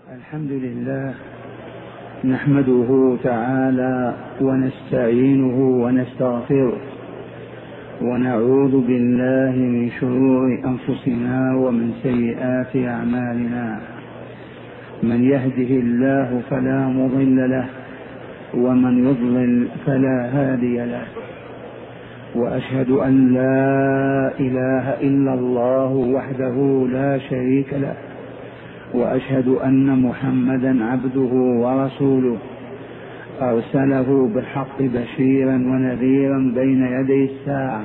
الحمد لله نحمده تعالى ونستعينه ونستغفره ونعوذ بالله من شرور أنفسنا ومن سيئات أعمالنا. من يهده الله فلا مضل له ومن يضلل فلا هادي له، وأشهد أن لا إله إلا الله وحده لا شريك له، وأشهد أن محمدا عبده ورسوله أرسله بالحق بشيرا ونذيرا بين يدي الساعة.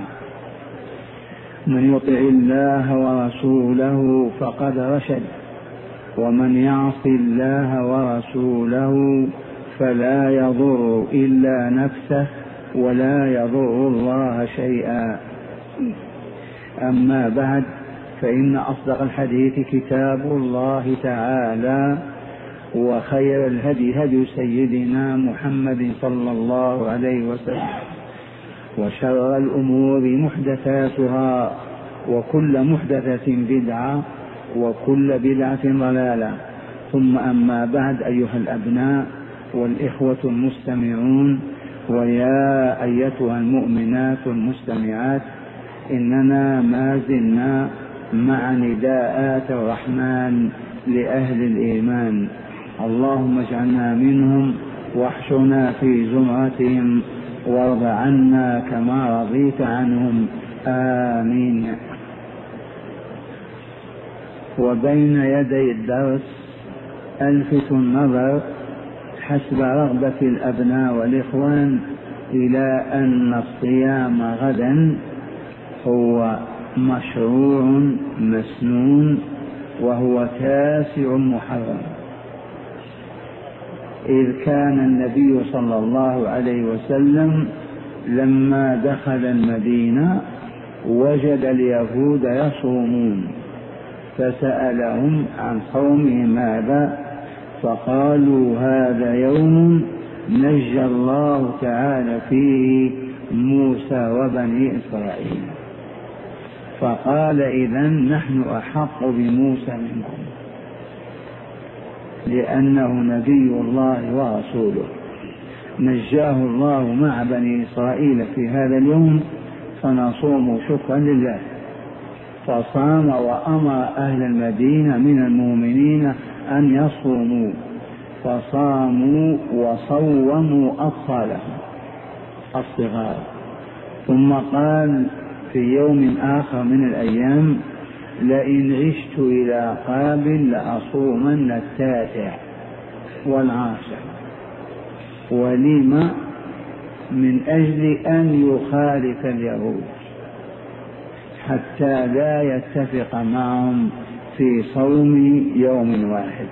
من يطع الله ورسوله فقد رشد، ومن يعص الله ورسوله فلا يضر إلا نفسه ولا يضر الله شيئا. أما بعد، فإن أصدق الحديث كتاب الله تعالى، وخير الهدي هدي سيدنا محمد صلى الله عليه وسلم، وشر الأمور محدثاتها، وكل محدثة بدعة، وكل بدعة ضلالة. ثم أما بعد، أيها الأبناء والإخوة المستمعون، ويا أيتها المؤمنات المستمعات، إننا ما زلنا مع نداءات الرحمن لأهل الإيمان. اللهم اجعلنا منهم واحشرنا في زمرتهم وارض عنا كما رضيت عنهم، آمين. وبين يدي الدرس ألفت النظر حسب رغبة الأبناء والإخوان إلى أن الصيام غدا هو مشروع مسنون، وهو 9 محرم، إذ كان النبي صلى الله عليه وسلم لما دخل المدينة وجد اليهود يصومون، فسألهم عن صومهم هذا، فقالوا هذا يوم نجى الله تعالى فيه موسى وبني إسرائيل. فقال إذن نحن أحق بموسى منكم، لأنه نبي الله ورسوله، نجاه الله مع بني إسرائيل في هذا اليوم، فنصوم شكرا لله. فصام وأمر أهل المدينة من المؤمنين أن يصوموا، فصاموا وصوموا أطفالهم الصغار. ثم قال في يوم آخر من الأيام: لئن عشت إلى قابل لأصومن 9 والعاشر. ولم؟ من أجل أن يخالف اليهود حتى لا يتفق معهم في صوم يوم واحد.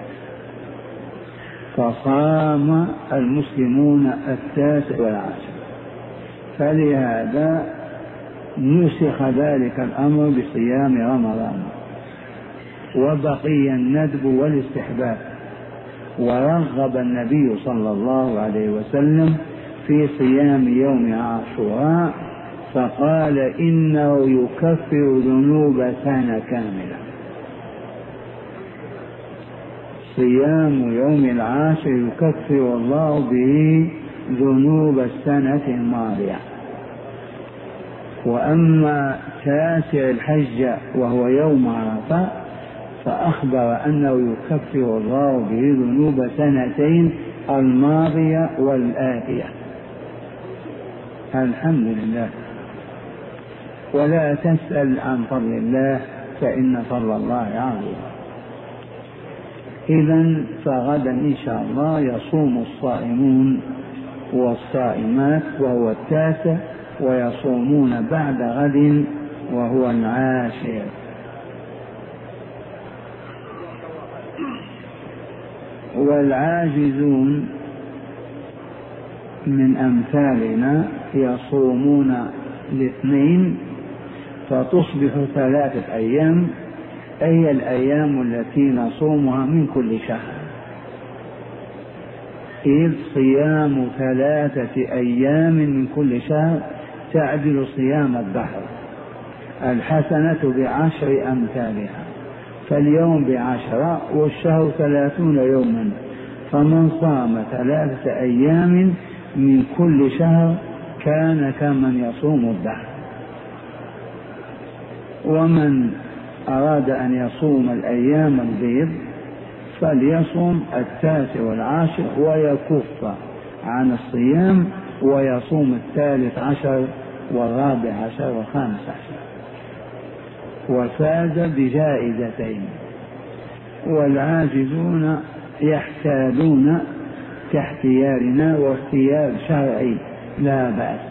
فصام المسلمون 9 والعاشر، فلهذا نسخ ذلك الأمر بصيام رمضان، وبقي الندب والاستحباب. ورغب النبي صلى الله عليه وسلم في صيام يوم عاشوراء، فقال إنه يكفر ذنوب سنة كاملة. صيام يوم العاشر يكفر الله به ذنوب السنة الماضية. وأما 9 الحج وهو يوم عرفة، فأخبر أنه يكفر الله به ذنوب 2 الماضية والآتية. الحمد لله. ولا تسأل عن فضل الله، فإن فضل الله عظيم. إذن فغدا إن شاء الله يصوم الصائمون والصائمات، وهو 9، ويصومون بعد غد وهو 10. والعاجزون من أمثالنا يصومون 2، فتصبح 3 أيام، أي الأيام التي نصومها من كل شهر، إذ صيام 3 أيام من كل شهر تعدل صيام الدهر. الحسنة ب10 أمثالها، فاليوم ب10 والشهر 30 يوما، فمن صام 3 أيام من كل شهر كان كمن يصوم الدهر. ومن أراد أن يصوم الأيام البيض فليصوم 9 و10 ويكف عن الصيام، ويصوم 13 و14 و15، وفاز بجائزتين. والعاجزون يحتاجون كاحتيارنا واختيار شرعي لا بأس،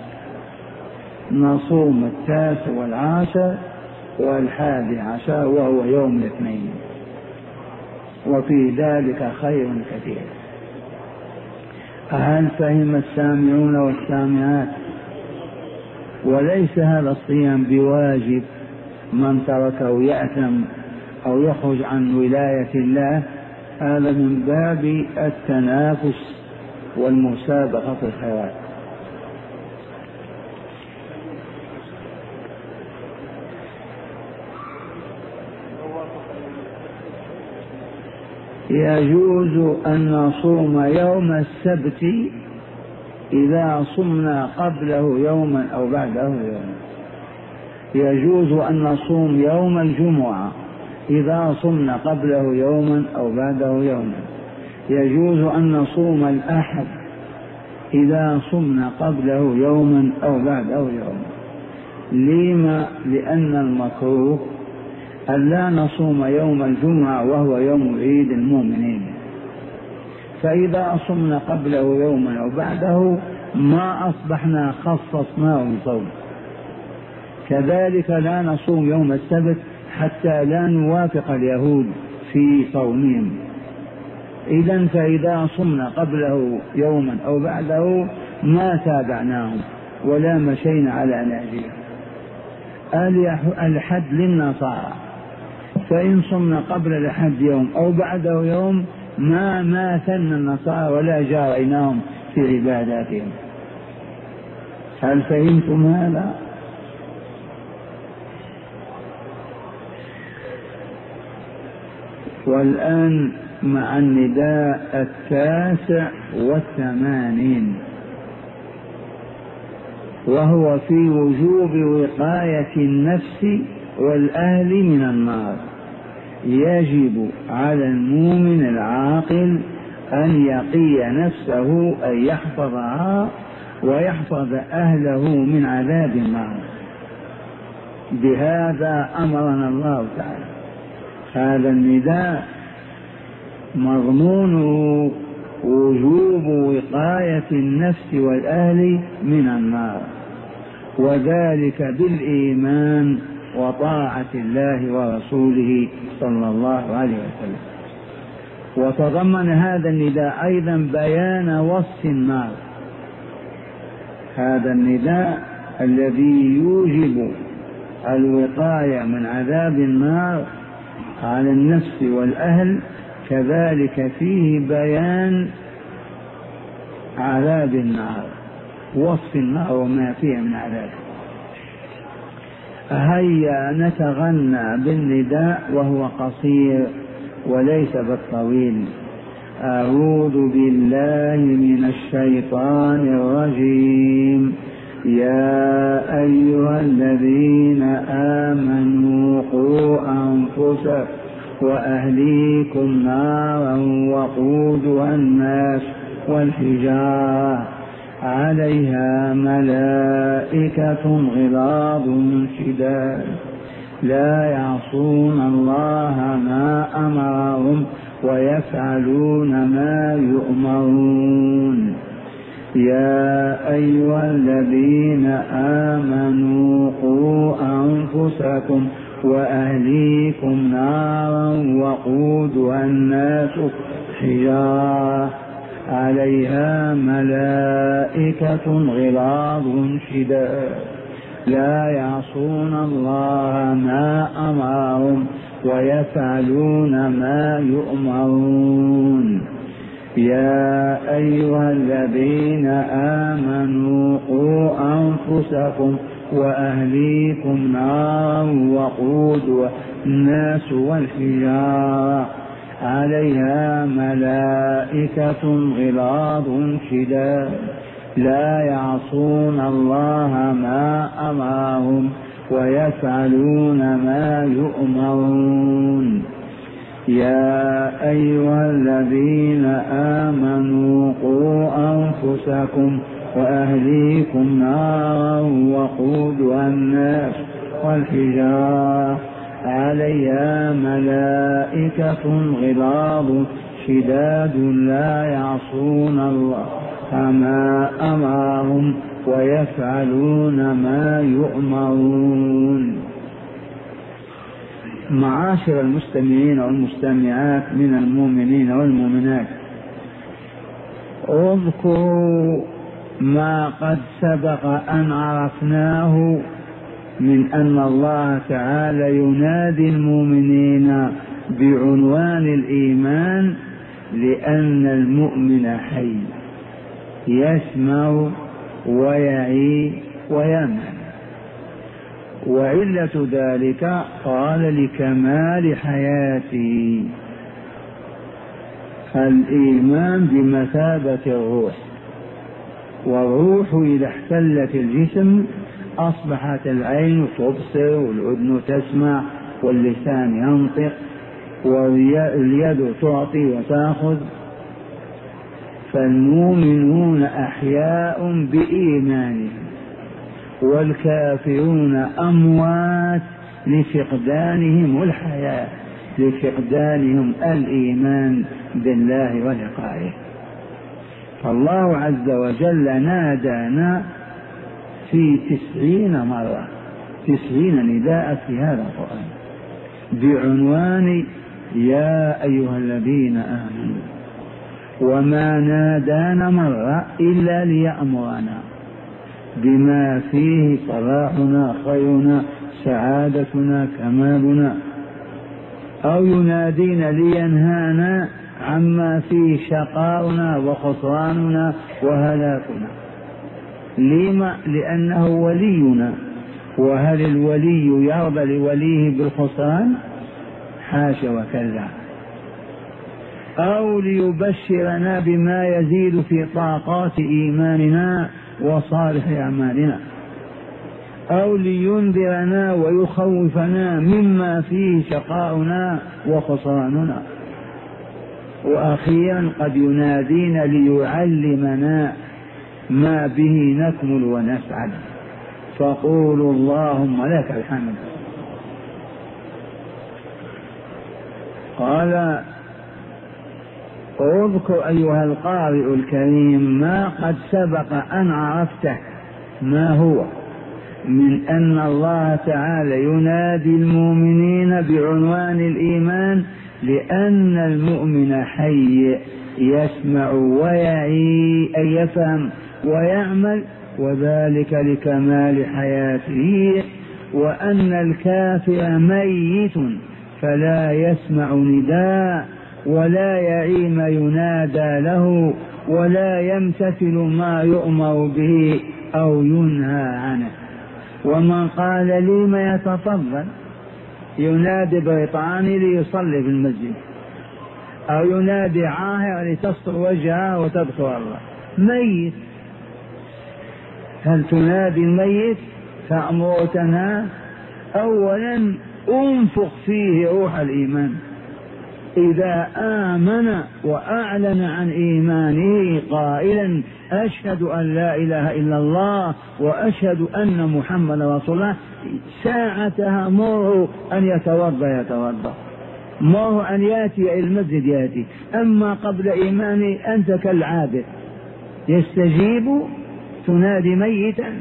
نصوم 9 و10 و11 وهو يوم الاثنين، وفي ذلك خير كثير. هل فهم السامعون والسامعات؟ وليس هذا الصيام بواجب، من تركه يأثم أو يخرج عن ولاية الله، هذا من باب التنافس والمسابقة في الخيرات. يجوز أن نصوم يوم السبت إذا صمنا قبله يوما أو بعده يوما. يجوز أن نصوم يوم الجمعة إذا صمنا قبله يوما أو بعده يوما. يجوز أن نصوم الأحد إذا صمنا قبله يوما أو بعده يوما. لما؟ لأن المكروه أن لا نصوم يوم الجمعة وهو يوم عيد المؤمنين، فإذا صمنا قبله يوما أو بعده ما أصبحنا خصصناه بصوم. كذلك لا نصوم يوم السبت حتى لا نوافق اليهود في صومهم. إذن فإذا صمنا قبله يوما أو بعده ما تابعناهم ولا مشينا على نهجهم. الحد للنصارى، فإن صمنا قبل الحد يوم أو بعده يوم ما ماثلنا النصارى ولا جاريناهم في عباداتهم. هل فهمتم هذا؟ والآن مع النداء 89، وهو في وجوب وقاية النفس والأهل من النار. يجب على المؤمن العاقل أن يقي نفسه، أن يحفظها ويحفظ أهله من عذاب النار. بهذا أمرنا الله تعالى. هذا النداء مضمونه وجوب وقاية النفس والأهل من النار، وذلك بالإيمان وطاعة الله ورسوله صلى الله عليه وسلم. وتضمن هذا النداء أيضا بيان وصف النار. هذا النداء الذي يوجب الوقاية من عذاب النار على النفس والأهل كذلك فيه بيان عذاب النار، وصف النار وما فيها من عذاب. هيا نتغنى بالنداء وهو قصير وليس بالطويل. أعوذ بالله من الشيطان الرجيم. يا أيها الذين آمنوا قوا أنفسكم وأهليكم نارا وقودها الناس والحجارة عليها ملائكة غلاظ شداد لا يعصون الله ما أمرهم ويفعلون ما يؤمرون. يا أيها الذين آمنوا قوا أنفسكم وأهليكم نارا وقودها الناس حجارة عليها ملائكة غلاظ شداد لا يعصون الله ما أمرهم ويفعلون ما يؤمرون. يا أيها الذين آمنوا قوا أنفسكم وأهليكم نارا وقودها الناس والحجارة عليها ملائكة غلاظ شداد لا يعصون الله ما أمرهم ويفعلون ما يؤمرون. يا أيها الذين آمنوا قوا أنفسكم وأهليكم نارا وقودها الناس والحجارة عليها ملائكة غلاظ شداد لا يعصون الله ما أمرهم ويفعلون ما يؤمرون. معاشر المستمعين والمستمعات من المؤمنين والمؤمنات، اذكروا ما قد سبق أن عرفناه من أن الله تعالى ينادي المؤمنين بعنوان الإيمان، لأن المؤمن حي يسمع ويعي ويعمل، وعلة ذلك قال لكمال حياته. الإيمان بمثابة الروح، والروح إذا احتلت الجسم أصبحت العين تبصر والأذن تسمع واللسان ينطق واليد تعطي وتأخذ. فالمؤمنون أحياء بإيمانهم، والكافرون أموات لفقدانهم الحياة، لفقدانهم الإيمان بالله ولقائه. فالله عز وجل نادانا في 90 مرة، 90 نداء في هذا القرآن بعنوان يا أيها الذين آمنوا، وما نادانا مرة إلا ليأمرنا بما فيه صلاحنا خيرنا سعادتنا كمالنا، أو ينادينا لينهانا عما فيه شقاؤنا وخسراننا وهلاكنا. لما؟ لأنه ولينا، وهل الولي يرضى لوليه بالخسران؟ حاشا وكلا. أو ليبشرنا بما يزيد في طاقات إيماننا وصالح أعمالنا، أو لينذرنا ويخوفنا مما فيه شقاؤنا وخسراننا. وأخيرا قد ينادينا ليعلمنا ما به نكمل ونسعد، فقولوا اللهم لك الحمد. قال اذكر أيها القارئ الكريم ما قد سبق أن عرفته، ما هو؟ من أن الله تعالى ينادي المؤمنين بعنوان الإيمان، لأن المؤمن حي يسمع ويعي أي يفهم ويعمل، وذلك لكمال حياته. وأن الكافر ميت فلا يسمع نداء ولا يعي ما ينادى له ولا يمتثل ما يؤمر به أو ينهى عنه. ومن قال لي ما يتفضل، ينادي بريطاني ليصلي في المسجد، أو ينادي عاهر لتستر وجهه وتذكر الله، ميت. هل تنادي الميت تأمر وتنهى؟ أولا انفخ فيه روح الإيمان، إذا آمن وأعلن عن إيمانه قائلا أشهد أن لا إله إلا الله وأشهد أن محمد رسول الله، ساعتها مره أن يتوضأ، مره أن يأتي إلى المسجد يأتي. أما قبل إيمانه أنت كالعابد يستجيب، تنادي ميتا.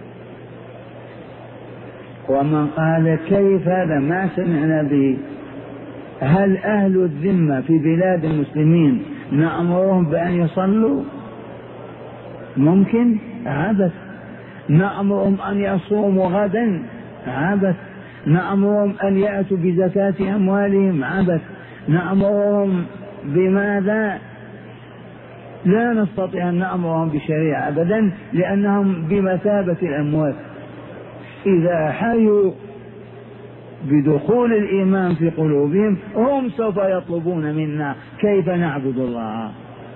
ومن قال كيف هذا ما سمعنا به؟ هل أهل الذمة في بلاد المسلمين نأمرهم بأن يصلوا؟ ممكن؟ عبث. نأمرهم أن يصوموا غدا؟ عبث. نأمرهم أن يأتوا بزكاة أموالهم؟ عبث. نأمرهم بماذا؟ لا نستطيع أن نأمرهم بشريعة أبدا، لأنهم بمثابة الأموات. إذا حيوا بدخول الإيمان في قلوبهم هم سوف يطلبون منا كيف نعبد الله.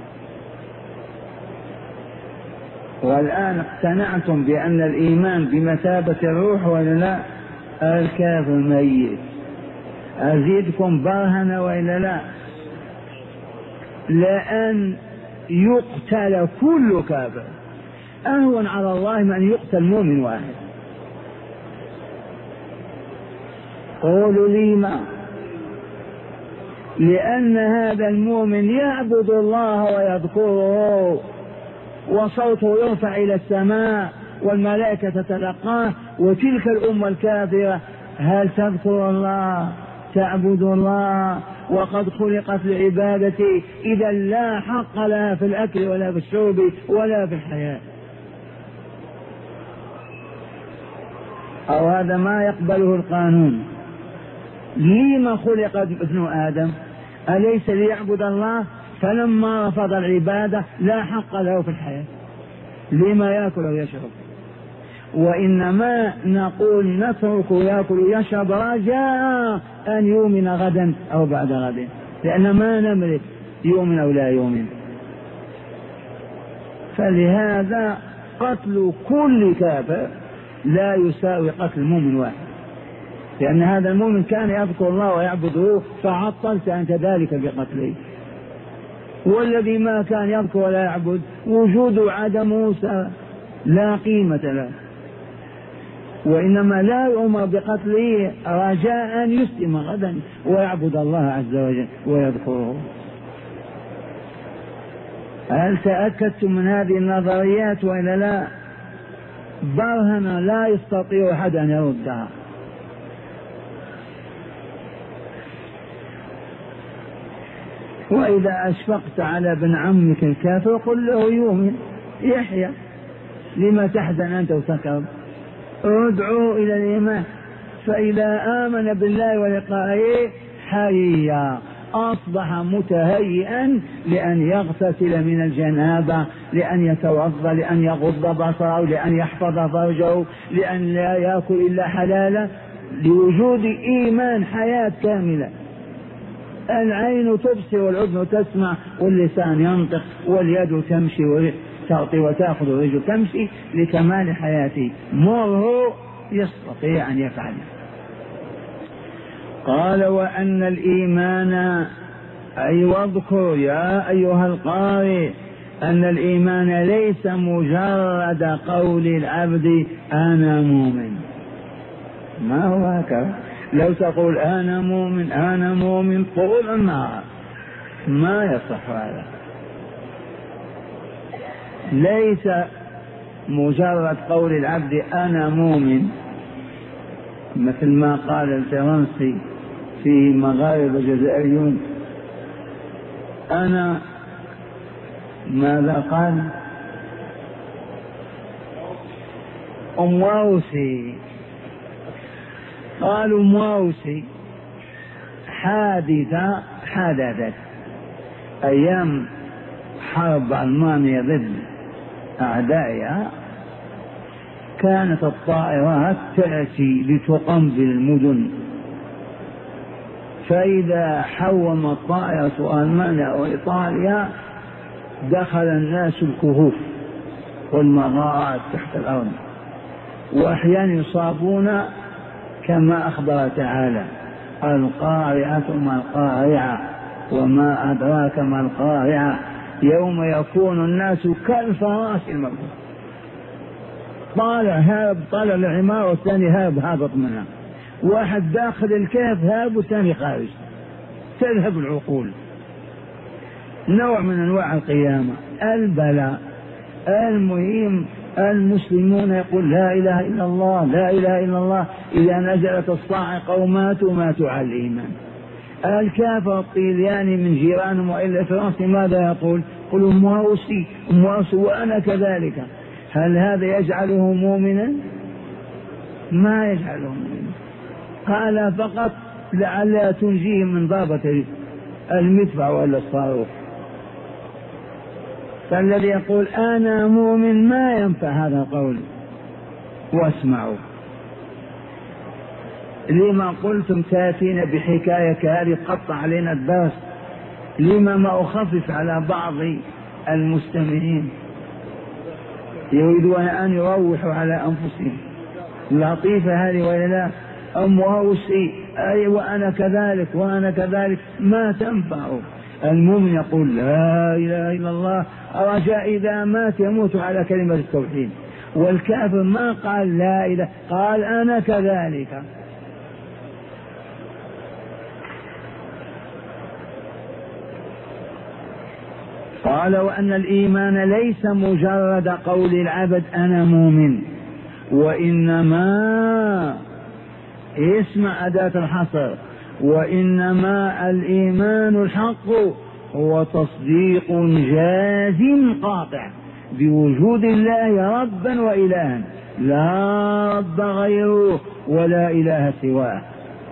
والآن اقتنعتم بأن الإيمان بمثابة الروح ولا لا؟ الكافر ميت. أزيدكم برهنة وإلا لا؟ لأن يقتل كل كافر أهون على الله من أن يقتل مؤمن واحد. قولوا لي ما؟ لأن هذا المؤمن يعبد الله ويذكره وصوته يرفع إلى السماء والملائكة تتلقاه، وتلك الأمة الكافرة هل تذكر الله تعبد الله وقد خلقت لعبادته، إذا لا حق لها في الأكل ولا في الشرب ولا في الحياة. أو هذا ما يقبله القانون. لما خلق ابن آدم؟ أليس ليعبد الله؟ فلما رفض العبادة لا حق له في الحياة، لما يأكل ويشرب؟ وإنما نقول نترك يأكل ويشرب رجاء أن يؤمن غدا أو بعد غد، لأن ما نملك يؤمن أو لا يؤمن. فلهذا قتل كل كافر لا يساوي قتل مؤمن واحد، لأن هذا المؤمن كان يذكر الله ويعبده فعطلت أنت ذلك بقتله. والذي ما كان يذكر ولا يعبد وجود عدمه لا قيمة له، وإنما لا يؤمر بقتله رجاء أن يسلم غدا ويعبد الله عز وجل ويذكره. هل تأكدتم من هذه النظريات وإلا لا؟ برهنة لا يستطيع أحد أن يردها. وإذا أشفقت على ابن عمك الكافر قل له يؤمن يحيى، لما تحزن أنت وتكرب؟ ادعو إلى الإيمان، فإذا آمن بالله ولقائه حيا أصبح متهيئا لأن يغتسل من الجنابة، لأن يتوضأ، لأن يغض بصره، لأن يحفظ فرجه، لأن لا يأكل إلا حلالا، لوجود إيمان حياة كاملة. العين تبصر والأذن تسمع واللسان ينطق واليد تمشي وتعطي وتأخذ والرجل تمشي لكمال حياته. مره يستطيع أن يفعل. قال وأن الإيمان أي واذكر يا أيها القارئ أن الإيمان ليس مجرد قول العبد أنا مؤمن. ما هو هكذا؟ لو تقول أنا مؤمن أنا مؤمن قول ما يصح هذا. ليس مجرد قول العبد أنا مؤمن، مثل ما قال الفرنسي في مغاربة الجزائريون أنا ماذا قال؟ أمواوسي، قالوا مواوسي حادثت أيام حرب ألمانيا ضد أعدائها، كانت الطائرات تأتي لتقنبل المدن، فإذا حومت طائرة ألمانيا وإيطاليا دخل الناس الكهوف والمغارات تحت الأرض، وأحيانا يصابون كما أخبر تعالى القارعة ما القارعة وما أدراك ما القارعة يوم يكون الناس كالفراش المبثوث. طالع العمارة والثاني هابط منها، واحد داخل الكهف هاب والثاني خارج، تذهب العقول. نوع من أنواع القيامة البلاء. المهم المسلمون يقول لا إله إلا الله لا إله إلا الله، إذا نزلت الصاعقة وماتوا على الإيمان. الكافر الطلياني من جيرانهم وإلا فرنسي ماذا يقول؟ قل أمواوسي وأنا كذلك. هل هذا يجعله مؤمنا؟ ما يجعله مؤمنا. قال فقط لعلها تنجيه من ضربة المدفع ولا الصاروخ. فالذي يقول أنا مؤمن ما ينفع هذا القول. واسمعوا لما قلتم تاتين بحكاية كهذه تقطع علينا الدرس؟ لما ما أخفف على بعض المستمعين يريدون أن يروحوا على أنفسهم؟ لطيفة هذه ولا لا؟ أمواوسي أي وأنا كذلك وأنا كذلك ما تنفع. المؤمن يقول لا إله إلا الله رجاء إذا مات يموت على كلمة التوحيد، والكافر ما قال لا إله، قال أنا كذلك. قال وأن الإيمان ليس مجرد قول العبد أنا مؤمن، وإنما اسمع أداة الحصر، وإنما الإيمان الحق هو تصديق جازم قاطع بوجود الله ربا وإلها، لا رب غيره ولا إله سواه،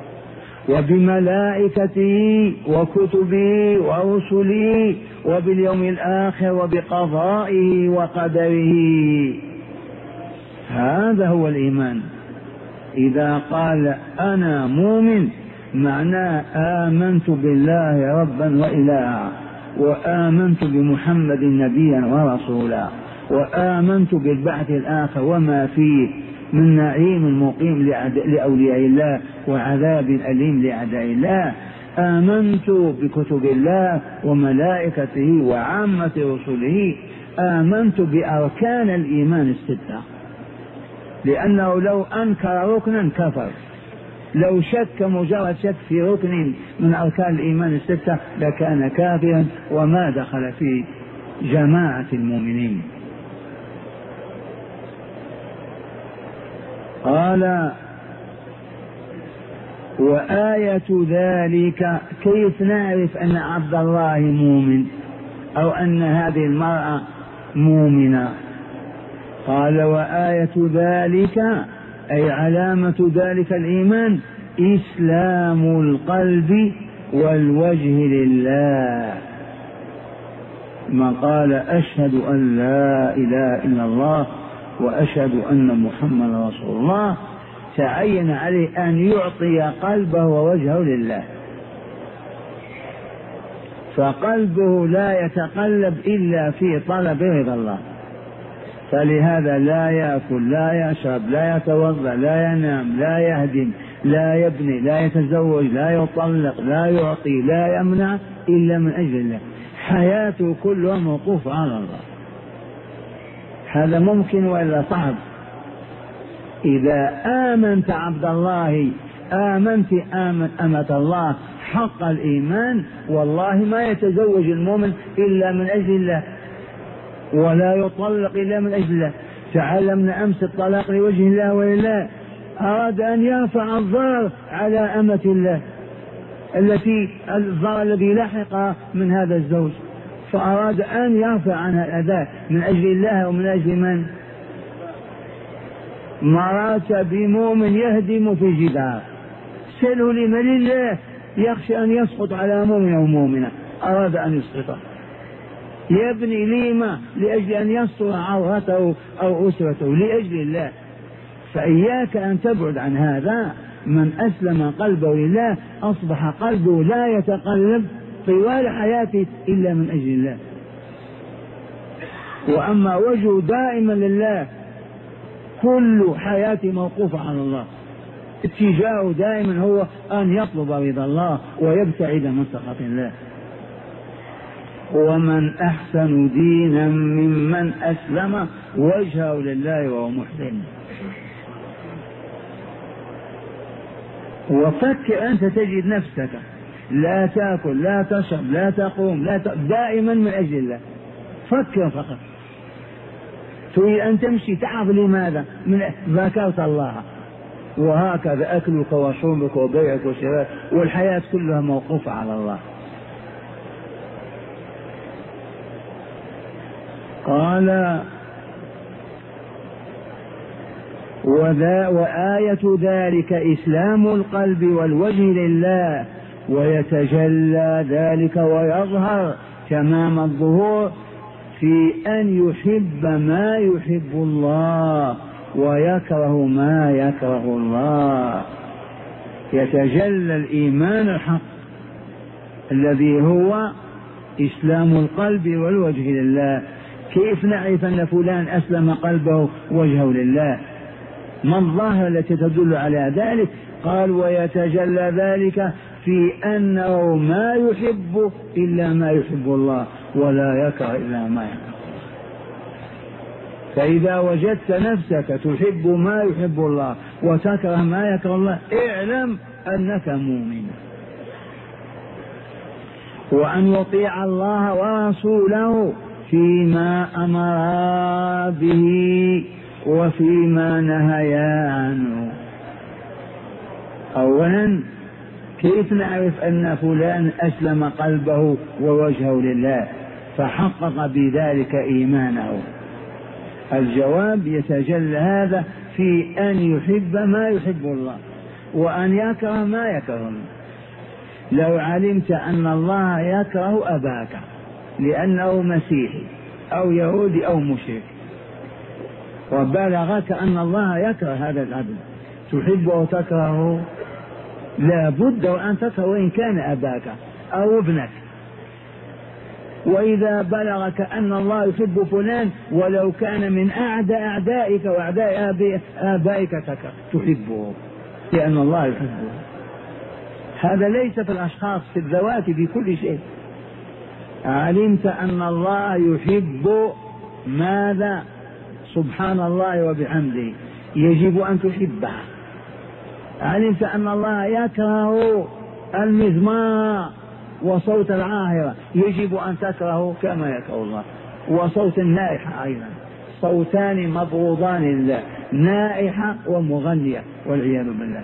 وبملائكته وكتبه ورسله وباليوم الآخر وبقضائه وقدره. هذا هو الإيمان. إذا قال أنا مؤمن معناه آمنت بالله ربا وإلها، وآمنت بمحمد نبيا ورسولا، وآمنت بالبعث الآخر وما فيه من نعيم مقيم لأولياء الله وعذاب أليم لأعداء الله. آمنت بكتب الله وملائكته وعامة رسله. آمنت بأركان الإيمان الستة، لأنه لو أنكر ركنا كفر، لو شك مجرد شك في ركن من أركان الإيمان الستة لكان كافرا وما دخل في جماعة المؤمنين. قال وآية ذلك كيف نعرف أن عبد الله مؤمن أو أن هذه المرأة مؤمنة؟ قال وآية ذلك أي علامة ذلك الإيمان إسلام القلب والوجه لله. ما قال أشهد أن لا إله إلا الله وأشهد أن محمد رسول الله تعين عليه أن يعطي قلبه ووجهه لله، فقلبه لا يتقلب إلا في طلب رضا الله، فلهذا لا يأكل لا يشرب لا يتوضأ لا ينام لا يهدم لا يبني لا يتزوج لا يطلق لا يعطي لا يمنع إلا من أجل الله، حياته كلها موقوفة على الله. هذا ممكن ولا صعب؟ إذا آمنت عبد الله آمنت أمة الله حق الإيمان، والله ما يتزوج المؤمن إلا من أجل الله ولا يطلق إلا من أجل الله. تعلمنا أمس الطلاق لوجه الله ولله. أراد أن يرفع الضرر على أمة الله الضرر الذي لحق من هذا الزوج، فأراد أن يرفع عنها الأذى من أجل الله ومن أجل من؟ مرات بمؤمن يهدم في جدار سله لمن الله يخشى أن يسقط على مؤمن أو مؤمنة، أراد أن يسقطه. يبني لما لأجل أن يستر عورته أو أسرته لأجل الله. فإياك أن تبعد عن هذا. من أسلم قلبه لله أصبح قلبه لا يتقلب طوال حياته إلا من أجل الله، وأما وجهه دائما لله، كل حياته موقوفة على الله، اتجاهه دائما هو أن يطلب رضا الله ويبتعد من سخط الله. ومن أحسن دينا ممن أسلم وجهه لله وهو محسن. وفكر أنت تجد نفسك لا تأكل لا تشرب لا تقوم دائما من أجل الله. فكر فقط. تريد أن تمشي تعرف لماذا؟ من ذكرت الله، وهكذا أكلك وشربك وبيعك وشراك والحياة كلها موقوفة على الله. قال وآية ذلك إسلام القلب والوجه لله، ويتجلى ذلك ويظهر تمام الظهور في أن يحب ما يحب الله ويكره ما يكره الله. يتجلى الإيمان الحق الذي هو إسلام القلب والوجه لله. كيف نعرف أن فلان أسلم قلبه وجهه لله؟ ما الظاهرة التي تدل على ذلك؟ قال ويتجلى ذلك في أنه ما يحب إلا ما يحب الله ولا يكره إلا ما يكره. فإذا وجدت نفسك تحب ما يحب الله وتكره ما يكره الله اعلم أنك مؤمن. وأن يطيع الله ورسوله فيما أمر به وفيما نهيا عنه. أولا كيف نعرف أن فلان أسلم قلبه ووجهه لله فحقق بذلك إيمانه؟ الجواب يتجلى هذا في أن يحب ما يحب الله وأن يكره ما يكره الله. لو علمت أن الله يكره أباك لأنه مسيحي أو يهودي أو مشرك وبلغك أن الله يكره هذا العبد تحبه وتكرهه؟ لا بد وأن تكره وإن كان أباك أو ابنك. وإذا بلغك أن الله يحب فلان ولو كان من أعداء أعدائك وأعداء آبائك تحبه لأن الله يحبه. هذا ليس في الأشخاص، في الذوات، في كل شيء. علمت أن الله يحب ماذا؟ سبحان الله وبحمده يجب أن تحبه. علمت أن الله يكره المزمار وصوت العاهرة يجب أن تكره كما يكره الله. وصوت النائحة أيضا، صوتان مبغوضان لله، نائحة ومغنية والعياذ بالله.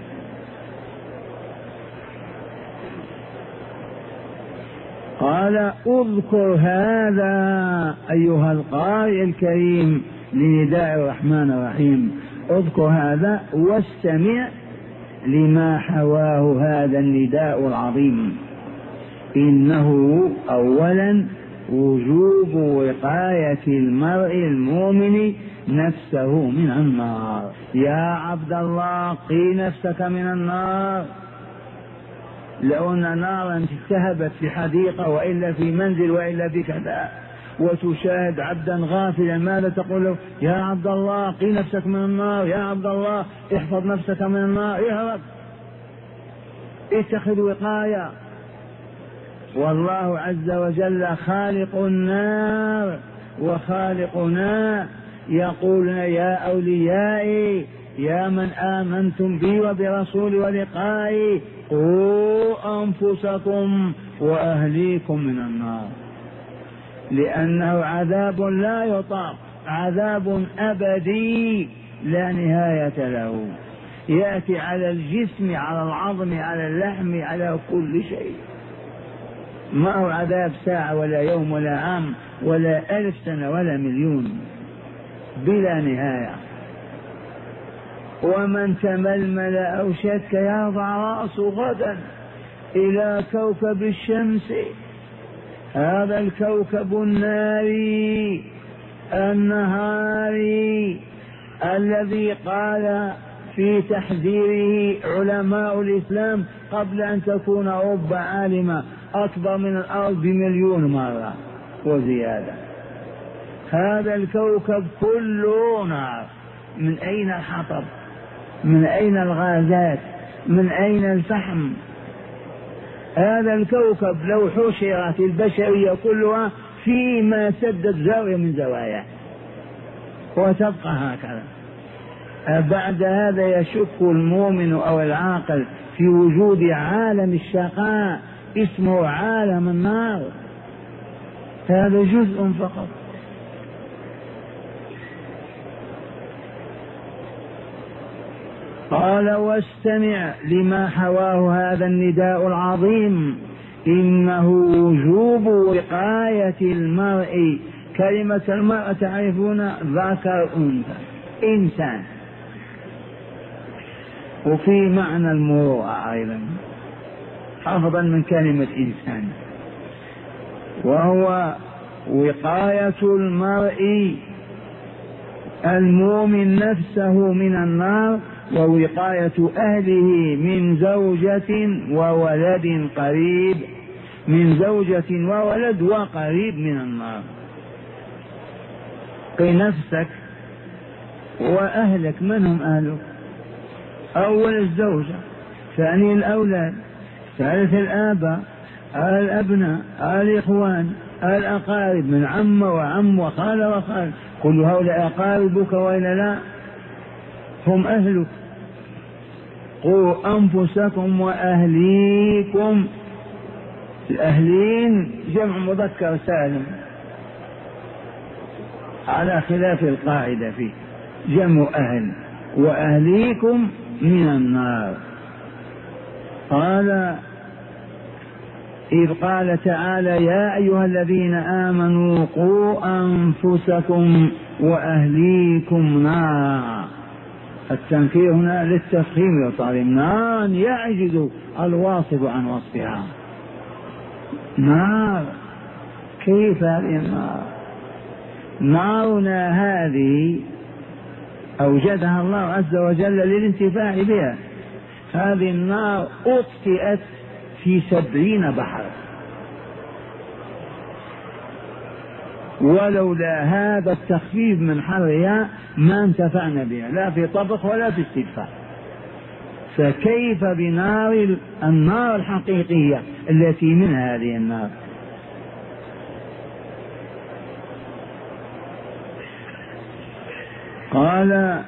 قال اذكر هذا أيها القارئ الكريم لنداء الرحمن الرحيم، اذكر هذا واستمع لما حواه هذا النداء العظيم. إنه أولا وجوب وقاية المرء المؤمن نفسه من النار. يا عبد الله قي نفسك من النار. لو أن نارا تهبت في حديقة وإلا في منزل وإلا في كذا وتشاهد عبدا غافلا ماذا تقول له؟ يا عبد الله قي نفسك من النار، يا عبد الله احفظ نفسك من النار، اهرب، اتخذ وقاية. والله عز وجل خالق النار وخالقنا يقول يا أوليائي يا من آمنتم بي وبرسولي ولقائي قوا أنفسكم وأهليكم من النار، لأنه عذاب لا يطاق، عذاب أبدي لا نهاية له، يأتي على الجسم، على العظم، على اللحم، على كل شيء. ما هو عذاب ساعة ولا يوم ولا عام ولا 1000 سنة ولا مليون، بلا نهاية. ومن تململ أو شك يرفع رأسه غدا إلى كوكب الشمس، هذا الكوكب الناري النهاري الذي قال في تحذيره علماء الإسلام قبل أن تكون أوروبا عالمة أكبر من الأرض ب1,000,000 مرة وزيادة. هذا الكوكب كله نار. من أين الحطب؟ من أين الغازات؟ من أين الفحم؟ هذا الكوكب لو حشرت البشرية كلها فيما سدت زاوية من زواياه وتبقى هكذا. بعد هذا يشك المؤمن أو العاقل في وجود عالم الشقاء اسمه عالم النار، هذا جزء فقط. قال واستمع لما حواه هذا النداء العظيم، إنه وجوب وقاية المرء. كلمة المرء تعرفون ذكر أنثى إنسان، وفي معنى المروءة أيضا حفظا من كلمة إنسان، وهو وقاية المرء المؤمن نفسه من النار ووقاية أهله من زوجة وولد قريب، من زوجة وولد وقريب من النار. قي نفسك وأهلك. من هم أهلك؟ أول الزوجة، ثاني الأولاد، ثالث الآباء، الأبناء، الإخوان، الأقارب من عم وعم وخال وخال، كل هؤلاء أقاربك وإلا لا؟ هم أهلك. قوا أنفسكم وأهليكم. الأهلين جمع مذكر سالم على خلاف القاعدة فيه، جمع أهل. وأهليكم من النار. قال إذ قال تعالى يا أيها الذين آمنوا قوا أنفسكم وأهليكم نارا. التنكير هنا للتفخيم والتعظيم. نار يعجز الواصف عن وصفها. نار، كيف هذه النار؟ نارنا هذه أوجدها الله عز وجل للانتفاع بها. هذه النار أطفئت في 70 بحر، ولولا هذا التخفيف من حرها ما انتفعنا بها لا في طبخ ولا في استدفاء. فكيف بنار النار الحقيقية التي من هذه النار؟ قال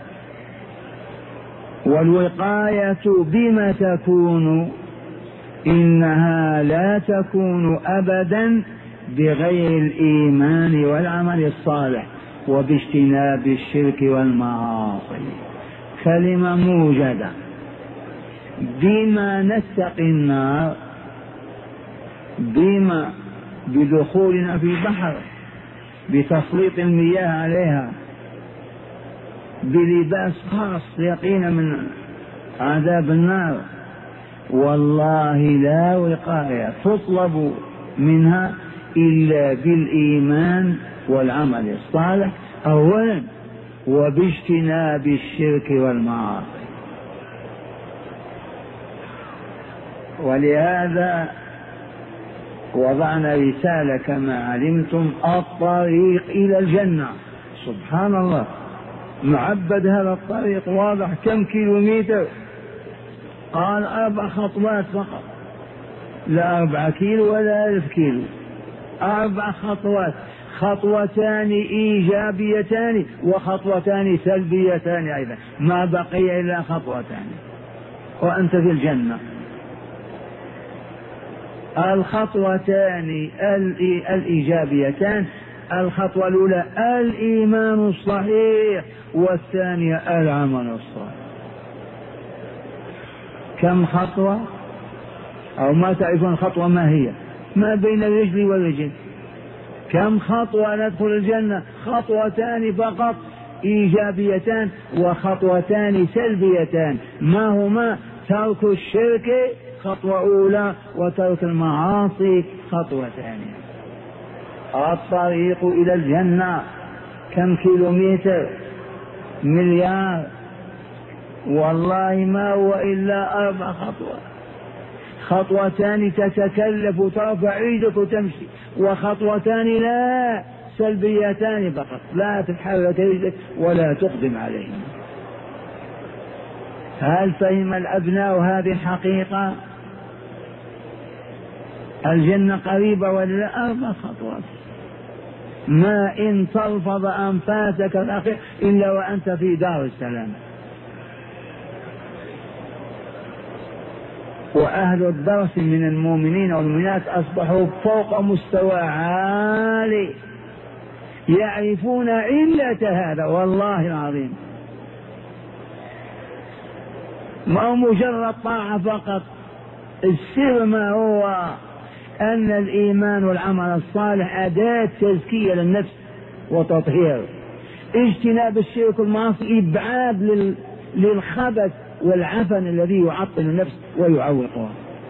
والوقاية بما تكون إنها لا تكون أبدا بغير الإيمان والعمل الصالح وباجتناب الشرك والمعاصي. كلمة موجدة. بما نتقي النار، بما بدخولنا في بحر، بتسليط المياه عليها، بلباس خاص يقينا من عذاب النار. والله لا وقاية تطلب منها إلا بالإيمان والعمل الصالح أولا، وباجتناب الشرك والمعاصي. ولهذا وضعنا رسالة كما علمتم الطريق إلى الجنة. سبحان الله، معبد هذا الطريق واضح. كم كيلومتر؟ قال 4 خطوات فقط، لا 4 كيلو ولا 1000 كيلو. 4 خطوات، خطوتان إيجابيتان وخطوتان سلبيتان أيضا، ما بقي إلا خطوتان وأنت في الجنة. الخطوتان الإيجابيتان، الخطوة الأولى الإيمان الصحيح، والثانية العمل الصالح. كم خطوة؟ أو ما تعرفون الخطوة ما هي؟ ما بين الرجل والرجل. كم خطوة ندخل الجنة؟ خطوتان فقط إيجابيتان وخطوتان سلبيتان. ما هما؟ ترك الشرك خطوة أولى، وترك المعاصي خطوة ثانية. الطريق إلى الجنة كم كيلومتر؟ مليار. والله ما هو إلا 4 خطوات. خطوتان تتكلف ترفع ايدك وتمشي، وخطوتان لا، سلبيتان فقط، لا تتحرك ايدك ولا تقدم عليهم. هل فهم الأبناء هذه الحقيقة؟ الجنة قريبة ولا 4 خطوات. ما إن تلفظ أنفاسك الأخير إلا وأنت في دار السلام. وأهل الدرس من المؤمنين والمؤمنات أصبحوا فوق مستوى عالي، يعرفون علة هذا. والله العظيم ما هو مجرد طاعة فقط. السر ما هو أن الإيمان والعمل الصالح أداة تزكية للنفس وتطهير، اجتناب الشرك والمعاصي إبعاد للخبث والعفن الذي يعطل النفس ويعوقها.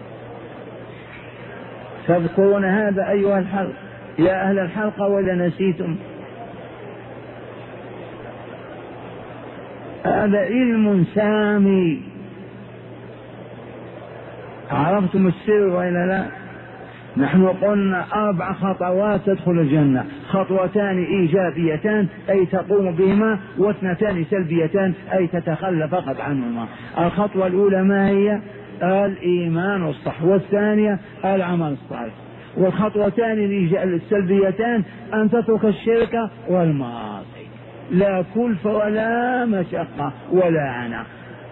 تذكرون هذا أيها الحلقة يا أهل الحلقة ولا نسيتم؟ هذا علم سامي. عرفتم السر وإلا لا؟ نحن قلنا 4 خطوات تدخل الجنة: 2 إيجابيتان أي تقوم بهما، و2 سلبيتان أي تتخلى فقط عنهما. الخطوة الأولى ما هي؟ الإيمان الصح، والثانية العمل الصالح، والخطوتان السلبيتان أن تترك الشرك والمعاصي، لا كلف ولا مشقة ولا عناء.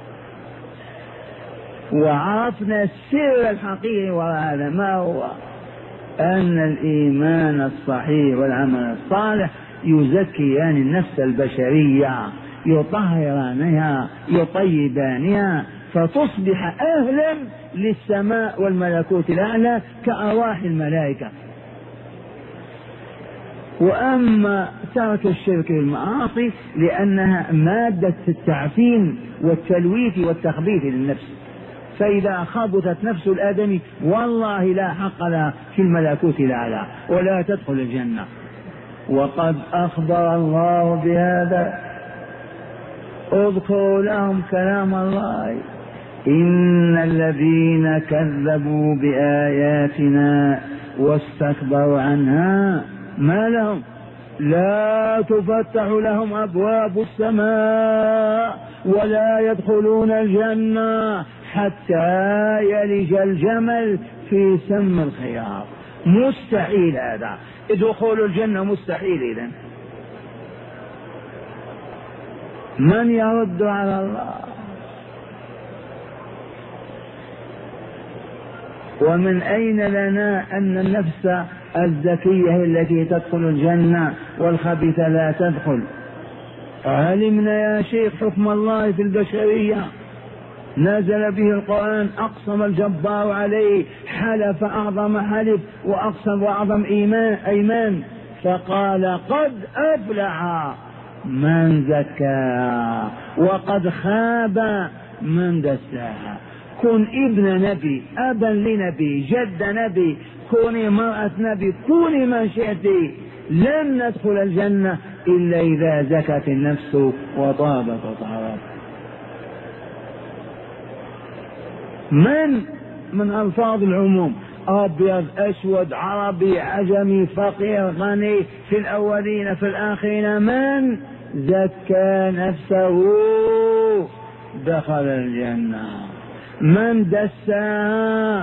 وعرفنا السر الحقيقي وراء هذا ما هو؟ أن الإيمان الصحيح والعمل الصالح يزكيان النفس البشرية، يطهرانها يطيبانها، فتصبح أهلا للسماء والملكوت الأعلى كأرواح الملائكة. وأما ترك الشرك والمعاصي لأنها مادة التعفين والتلويث والتخبيث للنفس، فإذا خبثت نفس الآدمي والله لا حق لها في الملكوت الأعلى ولا تدخل الجنة. وقد أخبر الله بهذا. اذكروا لهم كلام الله: إن الذين كذبوا بآياتنا واستكبروا عنها ما لهم لا تفتح لهم أبواب السماء ولا يدخلون الجنة حتى يلج الجمل في سم الخياط. مستحيل هذا، دخول الجنة مستحيل. إذن من يرد على الله؟ ومن أين لنا أن النفس الزكية هي التي تدخل الجنة والخبيثة لا تدخل؟ علمنا يا شيخ حكم الله في البشرية، نزل به القرآن، أقسم الجبار عليه، حلف أعظم حلف وأقسم وأعظم أيمان، فقال: قد أفلح من زكاها وقد خاب من دساها. كن ابن نبي، أبا لنبي، جد نبي، كوني مرأة نبي، كوني ما شئت، لن ندخل الجنة إلا إذا زكت النفس وطابت وطهرت. من ألفاظ العموم: أبيض أسود عربي عجمي فقير غني، في الأولين في الآخرين، من زكى نفسه دخل الجنة. من دساها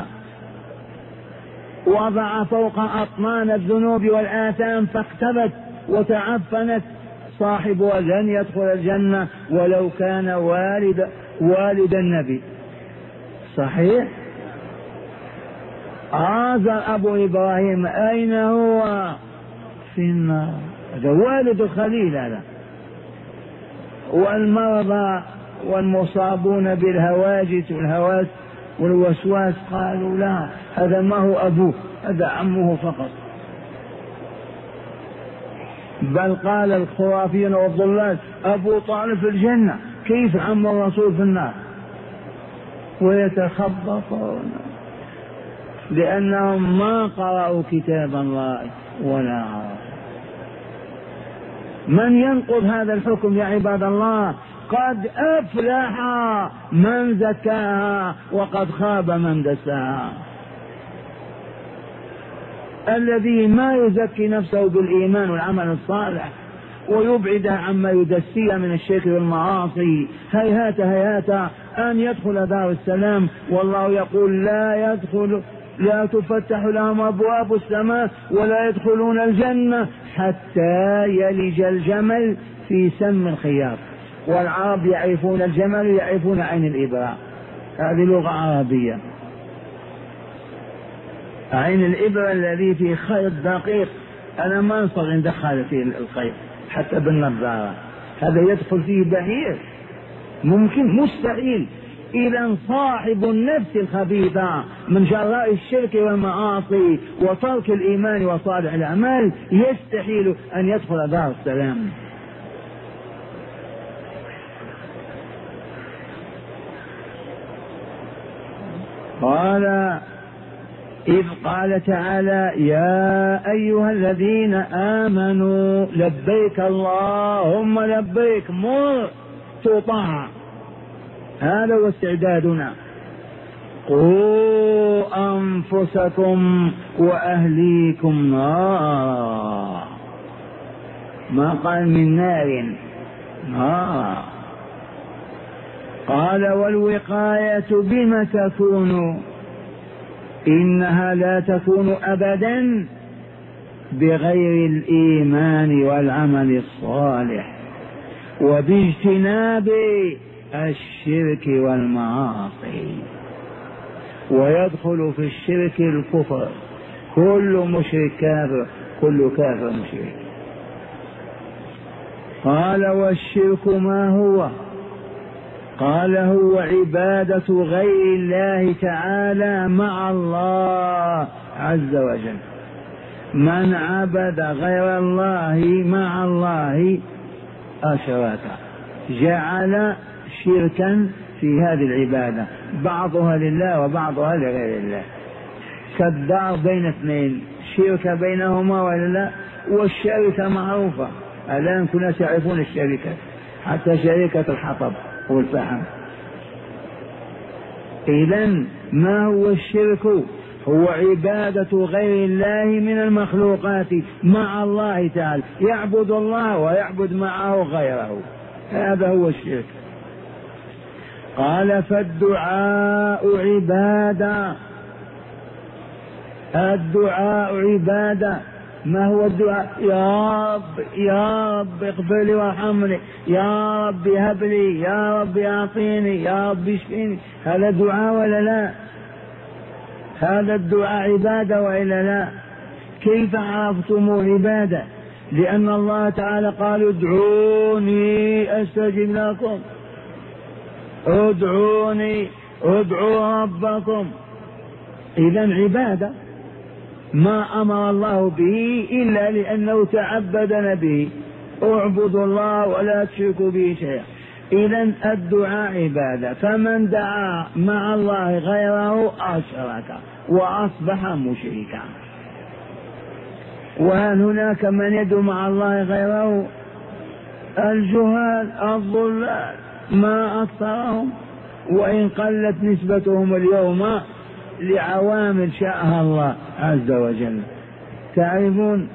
وضع فوق أطنان الذنوب والآثام فاختبت وتعفنت، صاحبها لن يدخل الجنة ولو كان والد النبي. صحيح؟ آزر أبو إبراهيم أين هو؟ في النار، هذا والد الخليل هذا. والمرضى والمصابون بالهواجس والهواس والوسواس قالوا: لا، هذا ما هو أبوه، هذا عمه فقط. بل قال الخرافيون والضلال: أبو طالب في الجنة، كيف عم الرسول في النار؟ ويتخبطون لأنهم ما قرأوا كتاب الله ولا عرفوا. من ينقض هذا الحكم يا عباد الله؟ قد أفلح من زكاها وقد خاب من دساها. الذي ما يزكي نفسه بالإيمان والعمل الصالح ويبعد عما يدسيه من الشرك والمعاصي، هيهات هيهات أن يدخل دار السلام. والله يقول: لا تفتح لهم أبواب السماء ولا يدخلون الجنة حتى يلج الجمل في سم الخياط. والعرب يعرفون الجمل، يعرفون عين الإبرة، هذه لغة عربية. عين الإبرة الذي في خيط دقيق، أنا ما أنصر إن دخل فيه الخيط حتى بالنظارة، هذا يدخل فيه بعير، ممكن مستحيل. إذا صاحب النفس الخبيثة من جراء الشرك والمعاصي وترك الإيمان وصالح الأعمال يستحيل أن يدخل دار السلام. إذ قال تعالى: يا أيها الذين آمنوا لبيك اللهم لبيك، مر تطاع. هذا هو استعدادنا. قوا أنفسكم وأهليكم نار، ما قال من نار، نار. قال والوقاية بما تكون؟ إنها لا تكون أبدا بغير الإيمان والعمل الصالح وباجتناب الشرك والمعاصي. ويدخل في الشرك الكفر، كل مشرك كافر، كل كافر مشرك. قال والشرك ما هو؟ قال هو عبادة غير الله تعالى مع الله عز وجل. من عبد غير الله مع الله أشرك، جعل شركا في هذه العبادة، بعضها لله وبعضها لغير الله، كالدار بين اثنين، شركة بينهما ولا لا؟ والشركة معروفة الآن، كنا تعرفون الشركة، حتى شركة الحطب والفحم. إذن ما هو الشرك؟ هو عبادة غير الله من المخلوقات مع الله تعالى، يعبد الله ويعبد معه غيره، هذا هو الشرك. قال فالدعاء عبادة، الدعاء عبادة. ما هو الدعاء؟ يا رب يا رب اغفر لي وارحمني، يا رب هب لي، يا رب اعطيني، يا رب اشفيني، هذا دعاء ولا لا؟ هذا الدعاء عبادة وإلا لا؟ كيف عرفتم عبادة؟ لأن الله تعالى قال ادعوني أستجب لكم، ادعوني، ادعوا ربكم. إذن عبادة ما أمر الله به إلا لأنه تعبدنا به، اعبدوا الله ولا تشركوا به شيئا. إذن الدعاء عبادة، فمن دعا مع الله غيره أشرك وأصبح مشركا. وهل هناك من يدعو مع الله غيره؟ الجهال الضلال ما أكثرهم، وإن قلت نسبتهم اليوم لعوامل شاءها الله عز وجل. تعرفون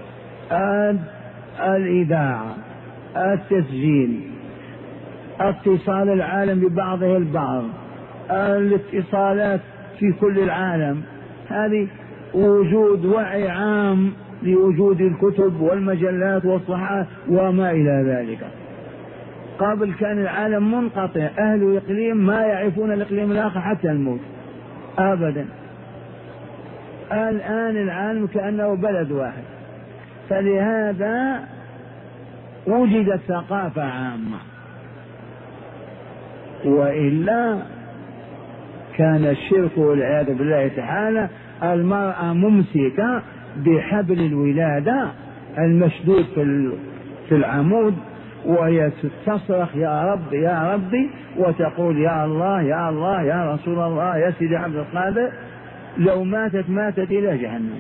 الإذاعة، التسجيل، اتصال العالم ببعضه البعض، الاتصالات في كل العالم، هذه وجود وعي عام لوجود الكتب والمجلات والصحافة وما إلى ذلك. قبل كان العالم منقطع، أهل إقليم ما يعرفون الإقليم الآخر حتى الموت أبدا. الآن العالم كأنه بلد واحد، فلهذا وجدت ثقافة عامة، وإلا كان الشرك والعياذ بالله تعالى المرأة ممسكة بحبل الولادة المشدود في العمود، وهي تصرخ يا رب يا ربي، وتقول يا الله يا الله يا رسول الله يا سيدي عبد القادر، لو ماتت ماتت إلى جهنم.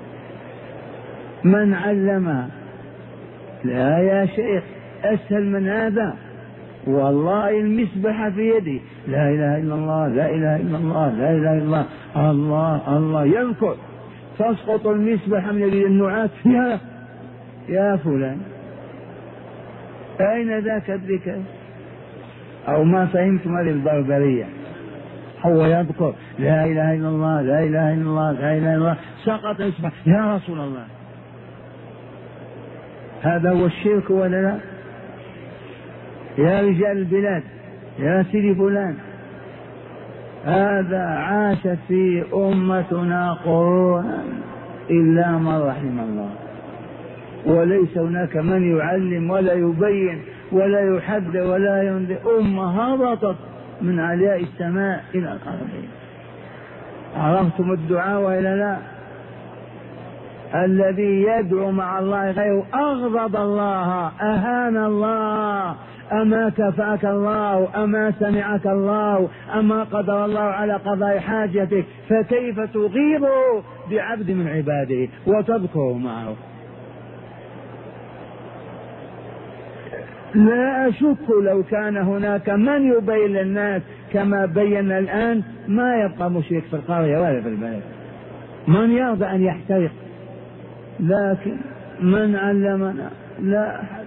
من علمها؟ لا يا شيخ، أسهل من هذا، والله المسبحة في يدي، لا إله إلا الله لا إله إلا الله لا إله إلا الله، الله الله، ينكر، تسقط المسبحة من يد النعاس، يا فلان أين ذاك الذكر؟ أو ما فهمتم هذه البربرية. هو يذكر لا إله إلا الله لا إله إلا الله لا إله إلا الله، سقط اسمه يا رسول الله. هذا هو الشرك ولا لا؟ يا رجال البلاد يا سيدي فلان، هذا عاشت في أمتنا قرونا إلا من رحم الله، وليس هناك من يعلم ولا يبين ولا يحذر ولا ينذر. أمة هبطت من علياء السماء إلى الأرض. عرفتم الدعاء وإلا لا؟ الذي يدعو مع الله غيره أغضب الله، أهان الله، أما كفاك الله، أما سمعك الله، أما قدر الله على قضاء حاجتك، فكيف تغيظ بعبد من عباده وتذكر معه؟ لا أشك لو كان هناك من يبين للناس كما بينا الآن ما يبقى مشرك في القرية ولا في البلد، من يرضى أن يحترق. لكن من علمنا؟ لا أحد.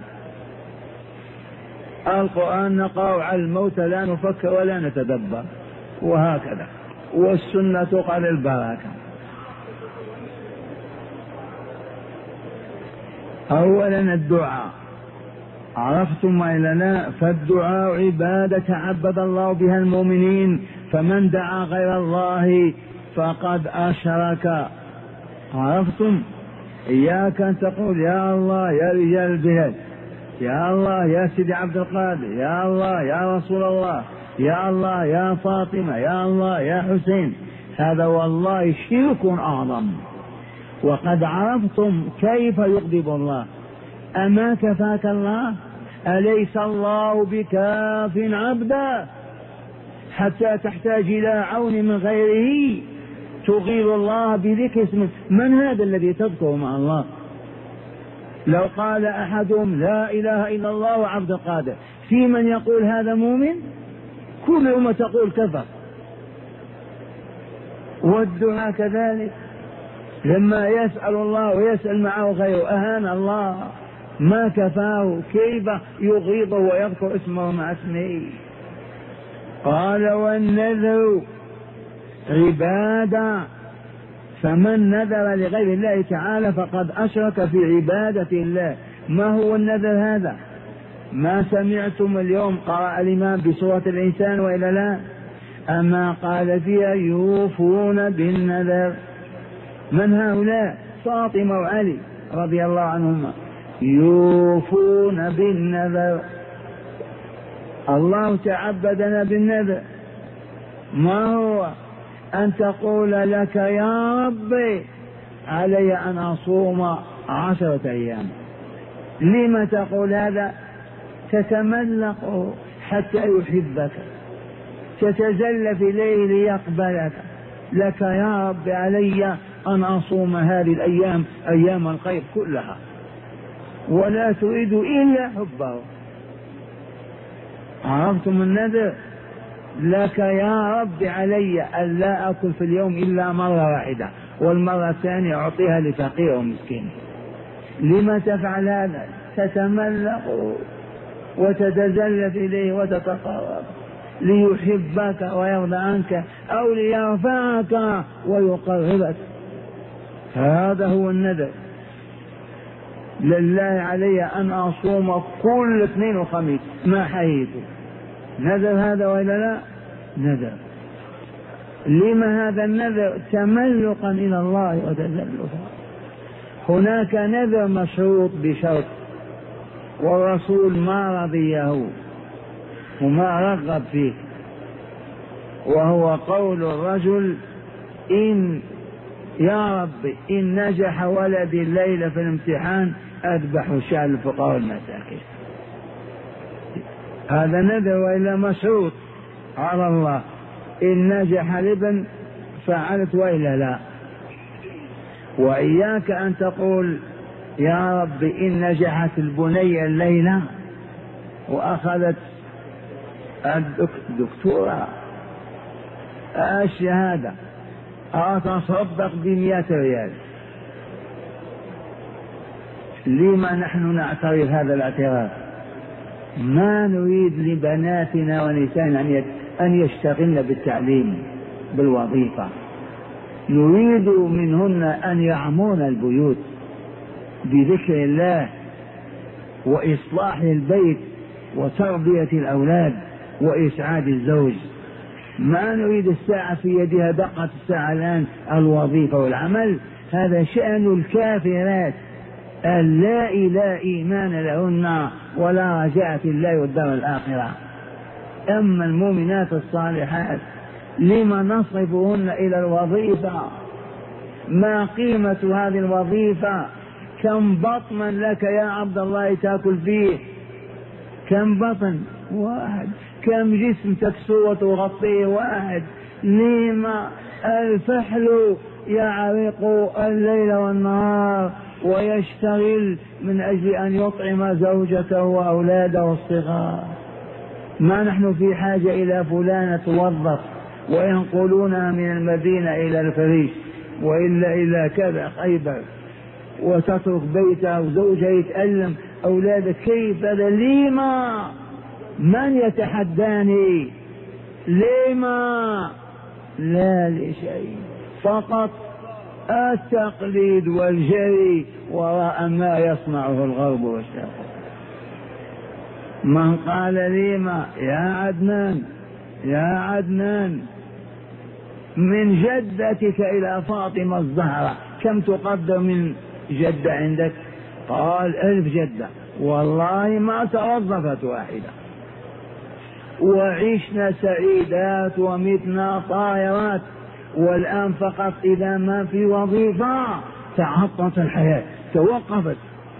القرآن نقرأ على الموت لا نفكر ولا نتدبر، وهكذا. والسنة قال البركة. أولا الدعاء، عرفتم إلا لا؟ فالدعاء عبادة تعبد الله بها المؤمنين، فمن دعا غير الله فقد أشرك. عرفتم؟ إياك أن تقول يا الله يا رجال البلاد، يا الله يا سيدي عبد القادر، يا الله يا رسول الله، يا الله يا فاطمة، يا الله يا حسين، هذا والله شرك أعظم. وقد عرفتم كيف يغضب الله. أما كفاك الله؟ أليس الله بكاف عبدا حتى تحتاج إلى عون من غيره؟ تغيظ الله بذكر اسمه. من هذا الذي تذكر مع الله؟ لو قال أحدهم لا إله إلا الله وعبد القادر، في من يقول هذا مؤمن؟ كل أمة تقول كفر. والدعاء كذلك، لما يسأل الله ويسأل معه غيره أهان الله، ما كفاه، كيف يغيظه ويذكر اسمه مع اسمه؟ قال والنذر عبادة، فمن نذر لغير الله تعالى فقد أشرك في عبادة الله. ما هو النذر هذا؟ ما سمعتم اليوم قرأ الإمام بسورة الإنسان وإلا لا؟ أما قال فيها يوفون بالنذر. من هؤلاء؟ فاطمة وعلي رضي الله عنهما، يوفون بالنذر. الله تعبدنا بالنذر. ما هو؟ أن تقول لك يا ربي علي أن أصوم 10 أيام. لما تقول هذا؟ تتملق حتى يحبك، تتزلف إليه ليقبلك. لك يا رب علي أن أصوم هذه الأيام، أيام الخير كلها، ولا تريد إلا حبه. عرفتم النذر؟ لك يا رب علي أن لا أكل في اليوم إلا مرة واحدة، والمرة الثانية أعطيها لفقير ومسكين. لما تفعل هذا؟ تتملق وتتزلف إليه وتتقرب ليحبك ويرضى عنك، أو ليرفعك ويقربك. هذا هو النذر. لله علي أن أصوم كل اثنين وخميس ما حييت. نذر هذا وإلا لا؟ نذر. لما هذا النذر؟ تملقا إلى الله وتزلفا. هناك نذر مشروط بشرط، والرسول ما رضيه وما رغب فيه، وهو قول الرجل إن يا رب إن نجح ولدي الليلة في الامتحان أذبح شاة الفقراء والمساكين. هذا نذر وإلا مشروط على الله. إن نجح الابن فعلت وإلا لا. وإياك أن تقول يا رب إن نجحت البنية الليلة وأخذت الدكتورة الشهادة أتصدق ب100 ريال. لما نحن نعترف هذا الاعتراف؟ ما نريد لبناتنا ونسائنا أن يشتغلن بالتعليم بالوظيفة، نريد منهن أن يعمون البيوت بذكر الله وإصلاح البيت وتربية الأولاد وإسعاد الزوج. ما نريد الساعة في يدها دقة الساعة الآن الوظيفة والعمل. هذا شأن الكافرات اللائي لا إيمان لهن ولا رجاء في الله والدار الآخرة. أما المؤمنات الصالحات لما نصرفهن إلى الوظيفة؟ ما قيمة هذه الوظيفة؟ كم بطنا لك يا عبد الله تأكل فيه؟ كم بطن؟ واحد. كم جسم تكسوه وتغطيه؟ واحد. لما الفحل يعرق الليل والنهار ويشتغل من أجل أن يطعم زوجته وأولاده الصغار. ما نحن في حاجة إلى فلانة توظف وينقلونها من المدينة إلى الفريش وإلا إلى كذا خيبر، وتترك بيتها وزوجها يتألم، أولادك كيف هذا؟ لما من يتحداني؟ لما؟ لا لشيء، فقط التقليد والجري وراء ما يصنعه الغرب والشرق. من قال لما يا عدنان يا عدنان من جدتك إلى فاطمة الزهراء كم تقدر من جدة عندك؟ قال 1000 جدة. والله ما توظفت واحدة، وعشنا سعيدات ومتنا طائرات، والآن فقط إذا ما في وظيفة تعطلت الحياة، توقفت.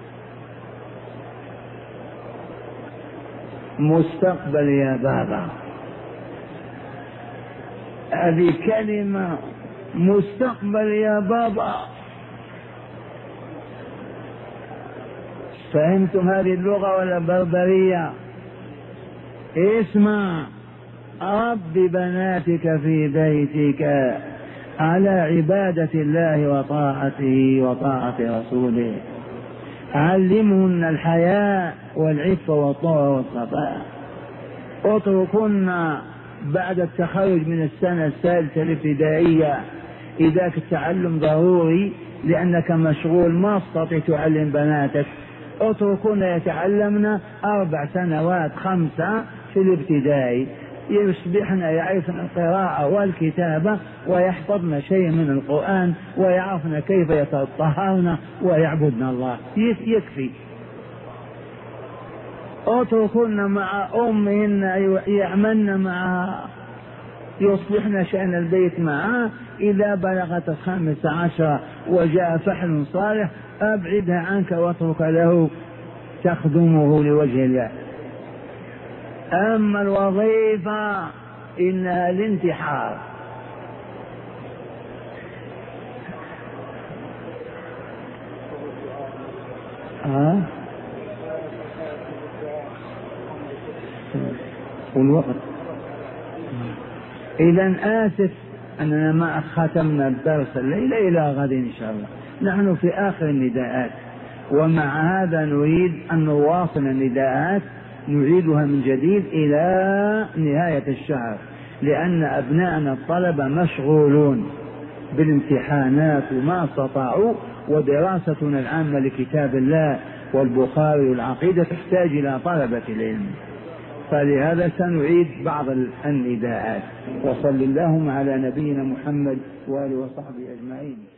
مستقبل يا بابا، هذه كلمة، مستقبل يا بابا. فهمتم هذه اللغة ولا بربرية؟ اسمع، رب بناتك في بيتك على عبادة الله وطاعته وطاعة رسوله، علمهن الحياء والعفة والطهر والصفاء. اتركن بعد التخرج من السنة الثالثة الابتدائية، إذا التعلم ضروري لأنك مشغول ما تستطيع تعلم بناتك، اتركن يتعلمن 4 سنوات 5 في الابتدائي، يصبحن يعرفن القراءة والكتابة ويحفظن شيء من القرآن ويعرفن كيف يتطهرن ويعبدن الله، يكفي. اتركن مع أمهن يعملن معها، يصلحن شأن البيت معها. إذا بلغت 15 وجاء فحل صالح أبعدها عنك واترك له تخدمه لوجه الله. أما الوظيفة إنها الانتحار. والوقت. إذا آسف أننا ما ختمنا الدرس الليلة، إلى غد إن شاء الله. نحن في آخر النداءات، ومع هذا نريد أن نواصل النداءات، نعيدها من جديد إلى نهاية الشهر، لأن أبناءنا الطلبة مشغولون بالامتحانات وما استطاعوا، ودراستنا العامة لكتاب الله والبخاري والعقيدة تحتاج إلى طلبة العلم، فلهذا سنعيد بعض النداءات. وصل اللهم على نبينا محمد وآله وصحبه أجمعين.